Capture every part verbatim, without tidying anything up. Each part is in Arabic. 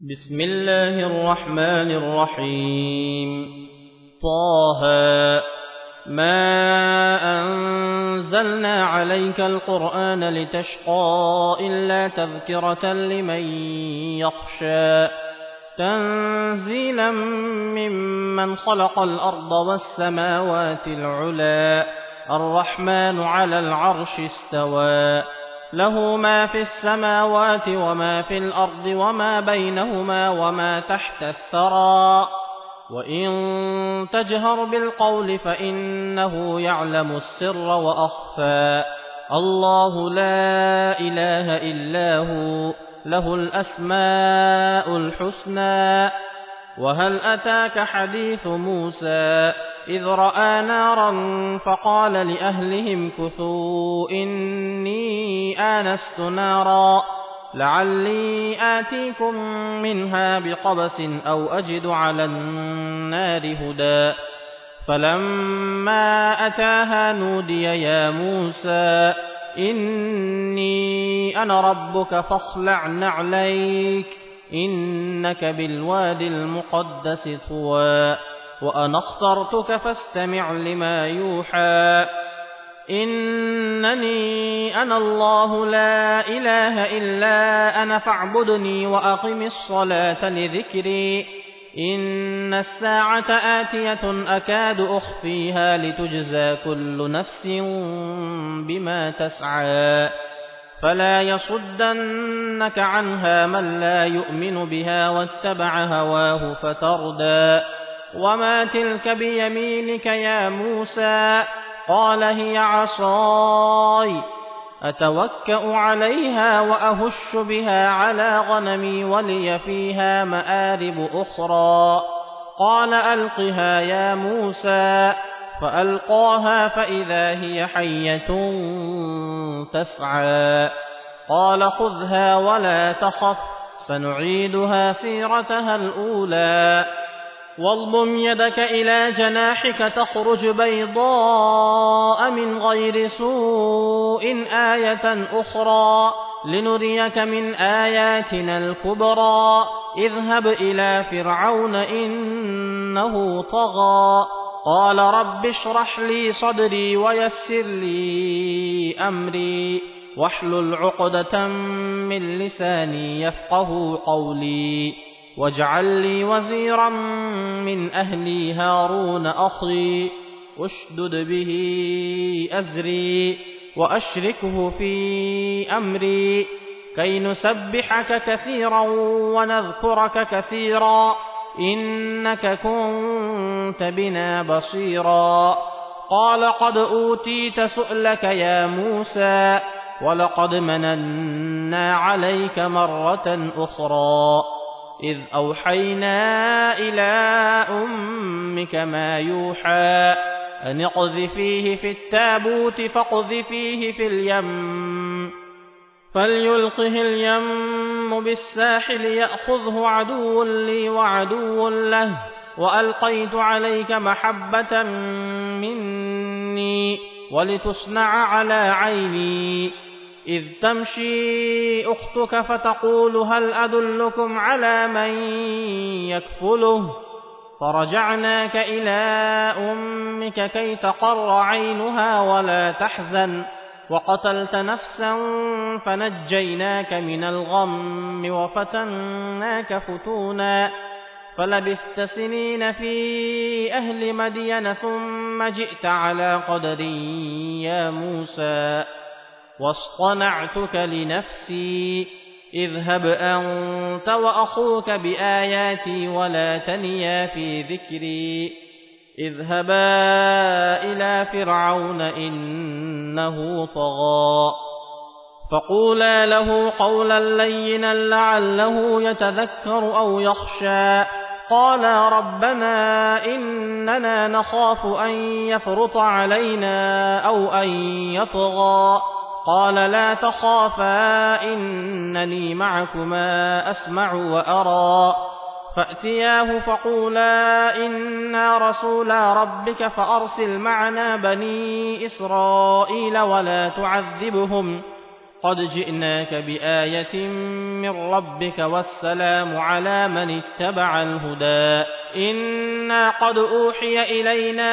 بسم الله الرحمن الرحيم. طه ما أنزلنا عليك القرآن لتشقى إلا تذكرة لمن يخشى تنزيلا ممن خلق الأرض والسماوات العلى الرحمن على العرش استوى له ما في السماوات وما في الأرض وما بينهما وما تحت الثرى وإن تجهر بالقول فإنه يعلم السر وأخفى الله لا إله إلا هو له الأسماء الحسنى. وهل أتاك حديث موسى إذ رأى نارا فقال لأهلهم كثوا إني آنست نارا لعلي آتيكم منها بقبس أو أجد على النار هدى فلما أتاها نودي يا موسى إني أنا ربك فاخلع نعليك إنك بالواد المقدس طوى وأنا اخترتك فاستمع لما يوحى إنني أنا الله لا إله إلا أنا فاعبدني وأقم الصلاة لذكري إن الساعة آتية أكاد أخفيها لتجزى كل نفس بما تسعى فلا يصدنك عنها من لا يؤمن بها واتبع هواه فتردى وما تلك بيمينك يا موسى قال هي عصاي أتوكأ عليها وأهش بها على غنمي ولي فيها مآرب أخرى قال ألقها يا موسى فألقاها فإذا هي حية تسعى قال خذها ولا تخف سنعيدها سيرتها الأولى واضم يدك إلى جناحك تخرج بيضاء من غير سوء آية أخرى لنريك من آياتنا الكبرى اذهب إلى فرعون إنه طغى قال رب اشرح لي صدري ويسر لي أمري واحلل عقدة من لساني يفقه قولي واجعل لي وزيرا من أهلي هارون أخي اشدد به أزري وأشركه في أمري كي نسبحك كثيرا ونذكرك كثيرا إنك كنت بنا بصيرا قال قد أوتيت سؤلك يا موسى ولقد مننا عليك مرة أخرى إذ أوحينا إلى أمك ما يوحى أن اقذفيه في التابوت فاقذفيه في اليم فليلقه اليم بالساحل يأخذه عدو لي وعدو له وألقيت عليك محبة مني ولتصنع على عيني إذ تمشي أختك فتقول هل أدلكم على من يكفله فرجعناك إلى أمك كي تقر عينها ولا تحزن وقتلت نفسا فنجيناك من الغم وفتناك فتونا فلبثت سنين في أهل مدين ثم جئت على قدر يا موسى واصطنعتك لنفسي اذهب أنت وأخوك بآياتي ولا تنيا في ذكري اذهبا إلى فرعون إنه طغى فقولا له قولا لينا لعله يتذكر أو يخشى قالا ربنا إننا نخاف أن يفرط علينا أو أن يطغى قال لا تخافا إنني معكما أسمع وأرى فأتياه فقولا إنا رسولا ربك فأرسل معنا بني إسرائيل ولا تعذبهم قد جئناك بآية من ربك والسلام على من اتبع الهدى إنا قد أوحي إلينا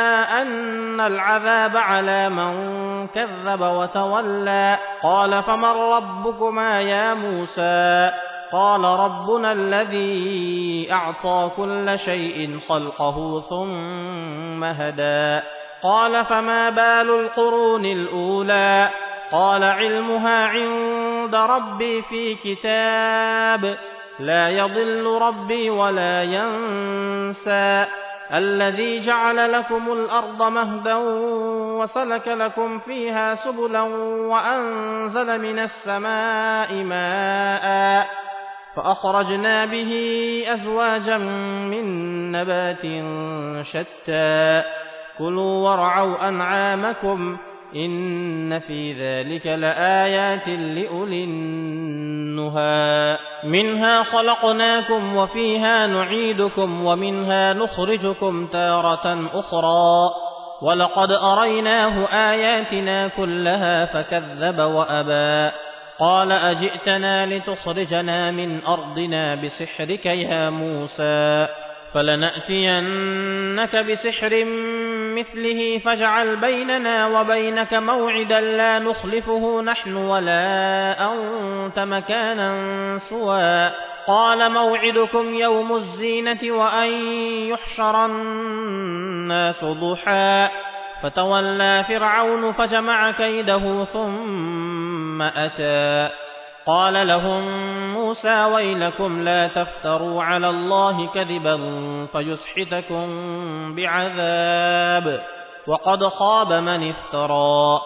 أن العذاب على من كذب وتولى قال فمن ربكما يا موسى قال ربنا الذي أعطى كل شيء خلقه ثم هدى قال فما بال القرون الأولى قال علمها عند ربي في كتاب لا يضل ربي ولا ينسى الذي جعل لكم الأرض مهدا وسلك لكم فيها سبلا وأنزل من السماء ماء فأخرجنا به أزواجا من نبات شتى كلوا وارعوا أنعامكم إن في ذلك لآيات لأولي النهى منها خلقناكم وفيها نعيدكم ومنها نخرجكم تارة أخرى ولقد أريناه آياتنا كلها فكذب وأبى قال أجئتنا لتخرجنا من أرضنا بسحرك يا موسى فلنأتينك بسحر مثله فاجعل بيننا وبينك موعدا لا نخلفه نحن ولا أنت مكانا سوى قال موعدكم يوم الزينة وأن يحشر الناس ضحى فتولى فرعون فجمع كيده ثم أتى قال لهم موسى ويلكم لا تفتروا على الله كذبا فيسحتكم بعذاب وقد خاب من افترى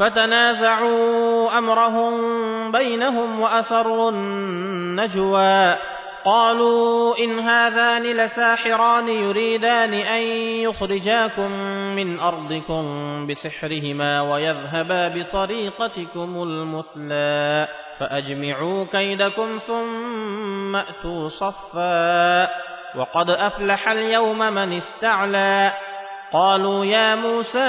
فتنازعوا أمرهم بينهم وأسروا النجوى قالوا إن هذان لساحران يريدان أن يخرجاكم من أرضكم بسحرهما ويذهبا بطريقتكم المثلى فأجمعوا كيدكم ثم أتوا صفا وقد أفلح اليوم من استعلى قالوا يا موسى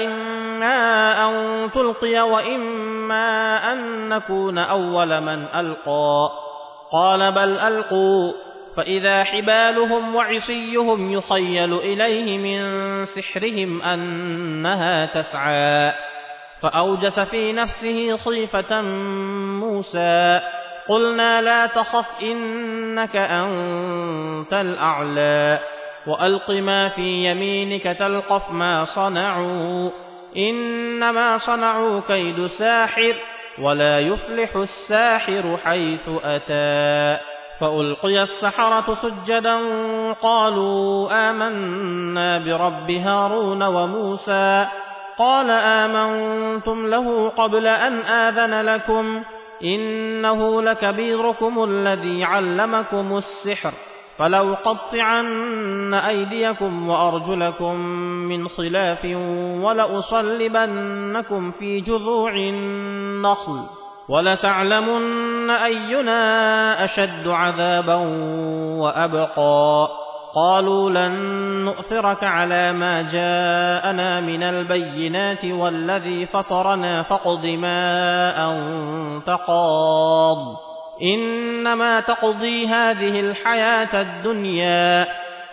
إما أن تلقي وإما أن نكون أول من ألقى قال بل ألقوا فإذا حبالهم وعصيهم يخيل إليه من سحرهم أنها تسعى فأوجس في نفسه خيفة موسى قلنا لا تخف إنك أنت الأعلى وألق ما في يمينك تلقف ما صنعوا إنما صنعوا كيد ساحر ولا يفلح الساحر حيث أتى فألقي السحرة سجدا قالوا آمنا برب هارون وموسى قال آمنتم له قبل أن آذن لكم إنه لكبيركم الذي علمكم السحر فلأقطعن أيديكم وأرجلكم من خلاف ولأصلبنكم في جذوع النخل ولتعلمن أينا أشد عذابا وأبقى قالوا لن نؤثرك على ما جاءنا من البينات والذي فطرنا فاقض ما أنت قاض إنما تقضي هذه الحياة الدنيا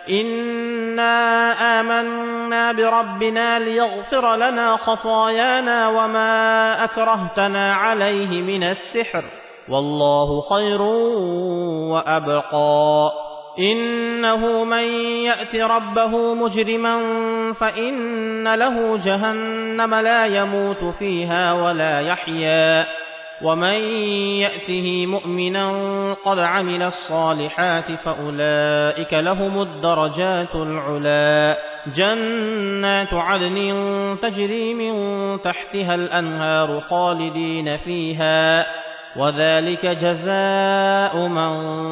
إنا آمنا بربنا ليغفر لنا خطايانا وما أكرهتنا عليه من السحر والله خير وأبقى إنه من يأت ربه مجرما فإن له جهنم لا يموت فيها ولا يحيا ومن يأته مؤمنا قد عمل الصالحات فأولئك لهم الدرجات العلا جنات عدن تجري من تحتها الأنهار خالدين فيها وذلك جزاء من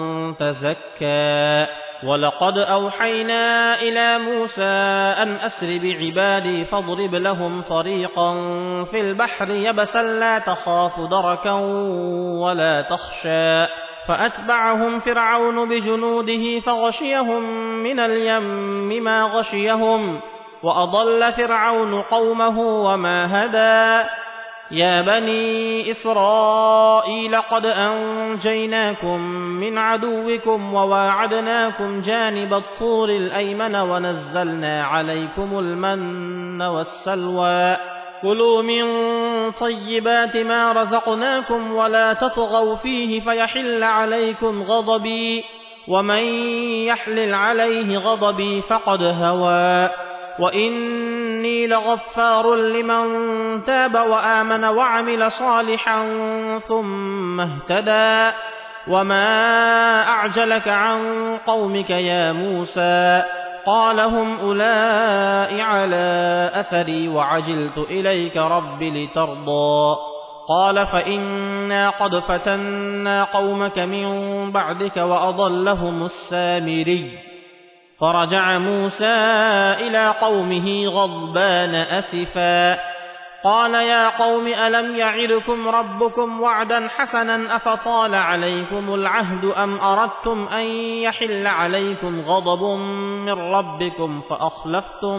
تزكى ولقد أوحينا إلى موسى أن أسر بعبادي فاضرب لهم طريقا في البحر يبسا لا تخاف دركا ولا تخشى فأتبعهم فرعون بجنوده فغشيهم من اليم ما غشيهم وأضل فرعون قومه وما هدى يا بني إسرائيل قد أنجيناكم من عدوكم وواعدناكم جانب الطور الأيمن ونزلنا عليكم المن والسلوى كلوا من طيبات ما رزقناكم ولا تطغوا فيه فيحل عليكم غضبي ومن يحلل عليه غضبي فقد هوى وإني لغفار لمن تاب وآمن وعمل صالحا ثم اهتدى وما أعجلك عن قومك يا موسى قال هم أولئك على أثري وعجلت إليك رب لترضى قال فإنا قد فتنا قومك من بعدك وأضلهم السامري فرجع موسى إلى قومه غضبان أسفا قال يا قوم ألم يعدكم ربكم وعدا حسنا أفطال عليكم العهد أم أردتم أن يحل عليكم غضب من ربكم فأخلفتم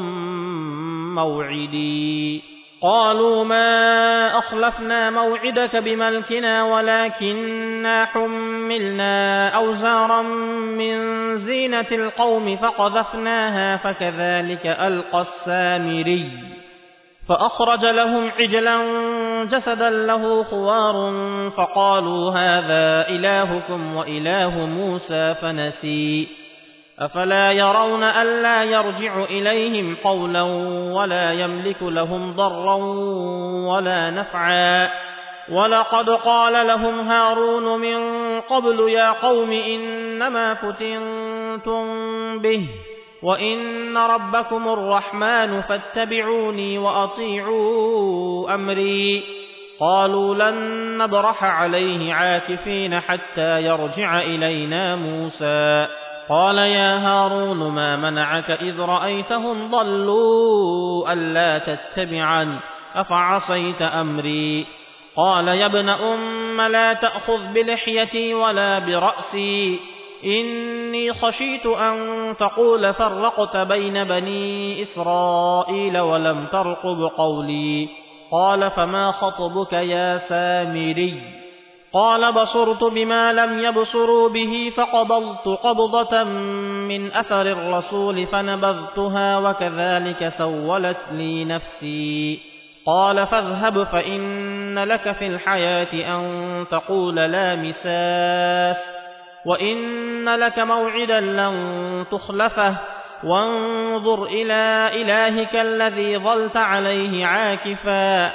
موعدي قالوا ما أخلفنا موعدك بملكنا ولكننا حملنا أوزارا من زينة القوم فقذفناها فكذلك ألقى السامري فأخرج لهم عجلا جسدا له خوار فقالوا هذا إلهكم وإله موسى فنسي أفلا يرون ألا يرجع إليهم قولا ولا يملك لهم ضرا ولا نفعا ولقد قال لهم هارون من قبل يا قوم إنما فتنتم به وإن ربكم الرحمن فاتبعوني وأطيعوا أمري قالوا لن نبرح عليه عاكفين حتى يرجع إلينا موسى قال يا هارون ما منعك إذ رأيتهم ضلوا ألا تتبعن أفعصيت أمري قال يا ابن أم لا تأخذ بلحيتي ولا برأسي إني خشيت أن تقول فرقت بين بني إسرائيل ولم ترقب قولي قال فما خطبك يا سامري قال بصرت بما لم يبصروا به فقبضت قبضة من أثر الرسول فنبذتها وكذلك سولت لي نفسي قال فاذهب فإن لك في الحياة أن تقول لا مساس وإن لك موعدا لن تخلفه وانظر إلى إلهك الذي ظلت عليه عاكفا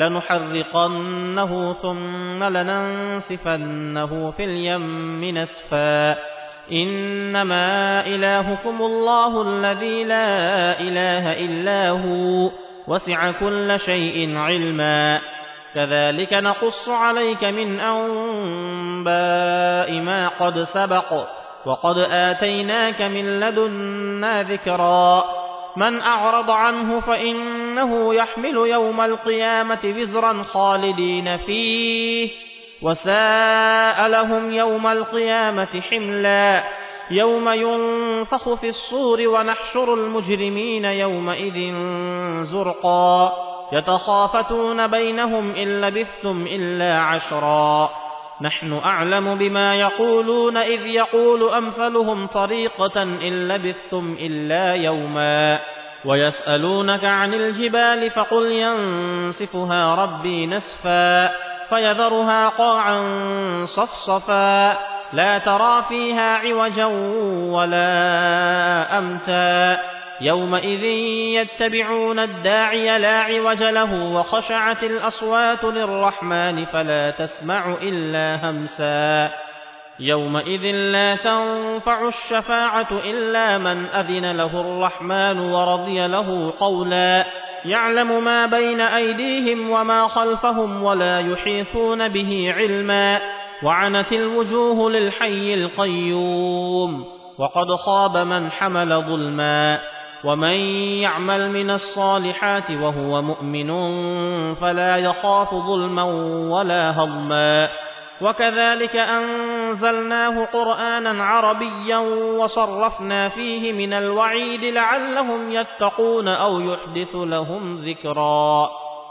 لنحرقنه ثم لننسفنه في اليم نسفا إنما إلهكم الله الذي لا إله إلا هو وسع كل شيء علما كذلك نقص عليك من أنباء ما قد سبق وقد آتيناك من لدنا ذكرا من أعرض عنه فإنه يحمل يوم القيامة وزرا خالدين فيه وساء لهم يوم القيامة حملا يوم ينفخ في الصور ونحشر المجرمين يومئذ زرقا يتخافتون بينهم إن لبثتم إلا عشرا نحن أعلم بما يقولون إذ يقول أمثلهم طريقة إن لبثتم إلا يوما ويسألونك عن الجبال فقل ينسفها ربي نسفا فيذرها قاعا صفصفا لا ترى فيها عوجا ولا أمتا يومئذ يتبعون الداعي لا عوج له وخشعت الأصوات للرحمن فلا تسمع إلا همسا يومئذ لا تنفع الشفاعة إلا من أذن له الرحمن ورضي له قولا يعلم ما بين أيديهم وما خلفهم ولا يحيطون به علما وعنت الوجوه للحي القيوم وقد خاب من حمل ظلما ومن يعمل من الصالحات وهو مؤمن فلا يخاف ظلما ولا هضما وكذلك أنزلناه قرآنا عربيا وصرفنا فيه من الوعيد لعلهم يتقون أو يحدث لهم ذكرا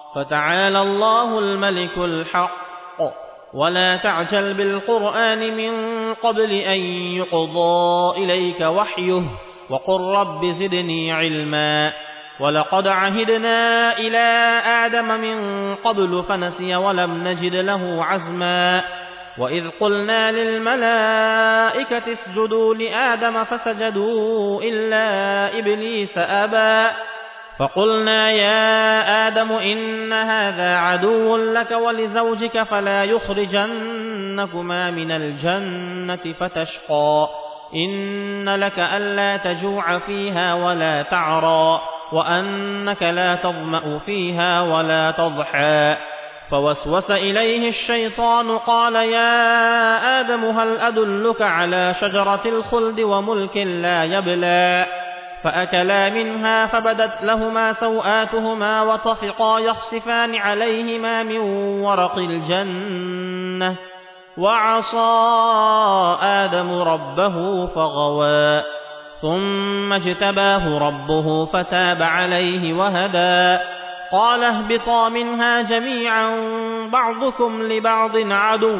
فتعالى الله الملك الحق ولا تعجل بالقرآن من قبل أن يقضى إليك وحيه وقل رب زدني علما ولقد عهدنا إلى آدم من قبل فنسي ولم نجد له عزما وإذ قلنا للملائكة اسجدوا لآدم فسجدوا إلا إبليس أبى فقلنا يا آدم إن هذا عدو لك ولزوجك فلا يخرجنكما من الجنة فتشقى إن لك ألا تجوع فيها ولا تعرى وأنك لا تظمأ فيها ولا تضحى فوسوس إليه الشيطان قال يا آدم هل أدلك على شجرة الخلد وملك لا يبلى فأكلا منها فبدت لهما سوآتهما وطفقا يخصفان عليهما من ورق الجنة وعصى آدم ربه فغوى ثم اجتباه ربه فتاب عليه وهدى قال اهبطا منها جميعا بعضكم لبعض عدو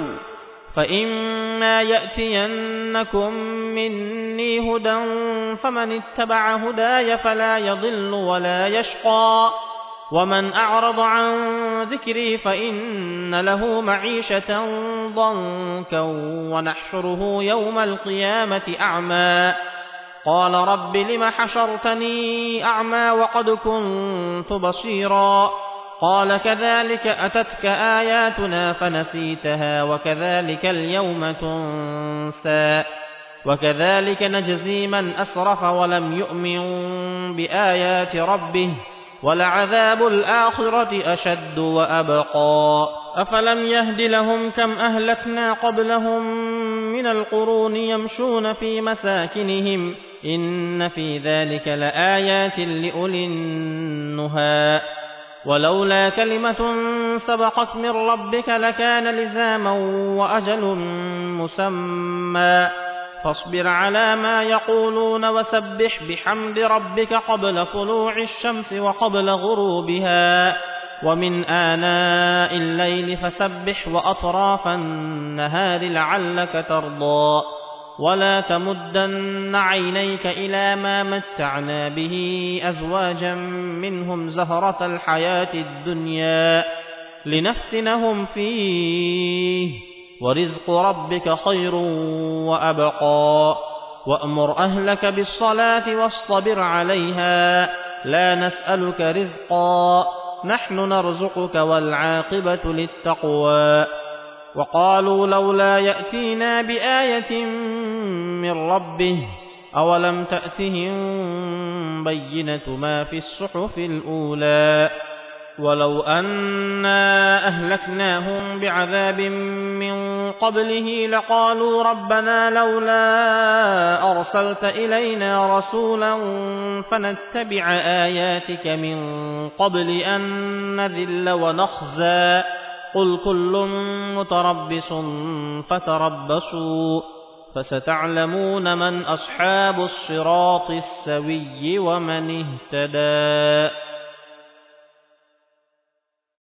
فإما يأتينكم مني هدى فمن اتبع هداي فلا يضل ولا يشقى ومن أعرض عن ذكري فإن له معيشة ضنكا ونحشره يوم القيامة أعمى قال رب لم حشرتني أعمى وقد كنت بصيرا قال كذلك أتتك آياتنا فنسيتها وكذلك اليوم تنسى وكذلك نجزي من أسرف ولم يؤمن بآيات ربه ولعذاب الآخرة أشد وأبقى أفلم يهد لهم كم أهلكنا قبلهم من القرون يمشون في مساكنهم إن في ذلك لآيات لأولي النهى ولولا كلمة سبقت من ربك لكان لزاما وأجل مسمى فاصبر على ما يقولون وسبح بحمد ربك قبل طلوع الشمس وقبل غروبها ومن آناء الليل فسبح وأطراف النهار لعلك ترضى ولا تمدن عينيك إلى ما متعنا به أزواجا منهم زهرة الحياة الدنيا لنفتنهم فيه ورزق ربك خير وأبقى وأمر أهلك بالصلاة واصطبر عليها لا نسألك رزقا نحن نرزقك والعاقبة للتقوى وقالوا لولا يأتينا بآية من ربه أولم تأتهم بينة ما في الصحف الأولى ولو أنا أهلكناهم بعذاب من قبله لقالوا ربنا لولا أرسلت إلينا رسولا فنتبع آياتك من قبل أن نذل ونخزى قل كل متربص فتربصوا فستعلمون من أصحاب الصراط السوي ومن اهتدى.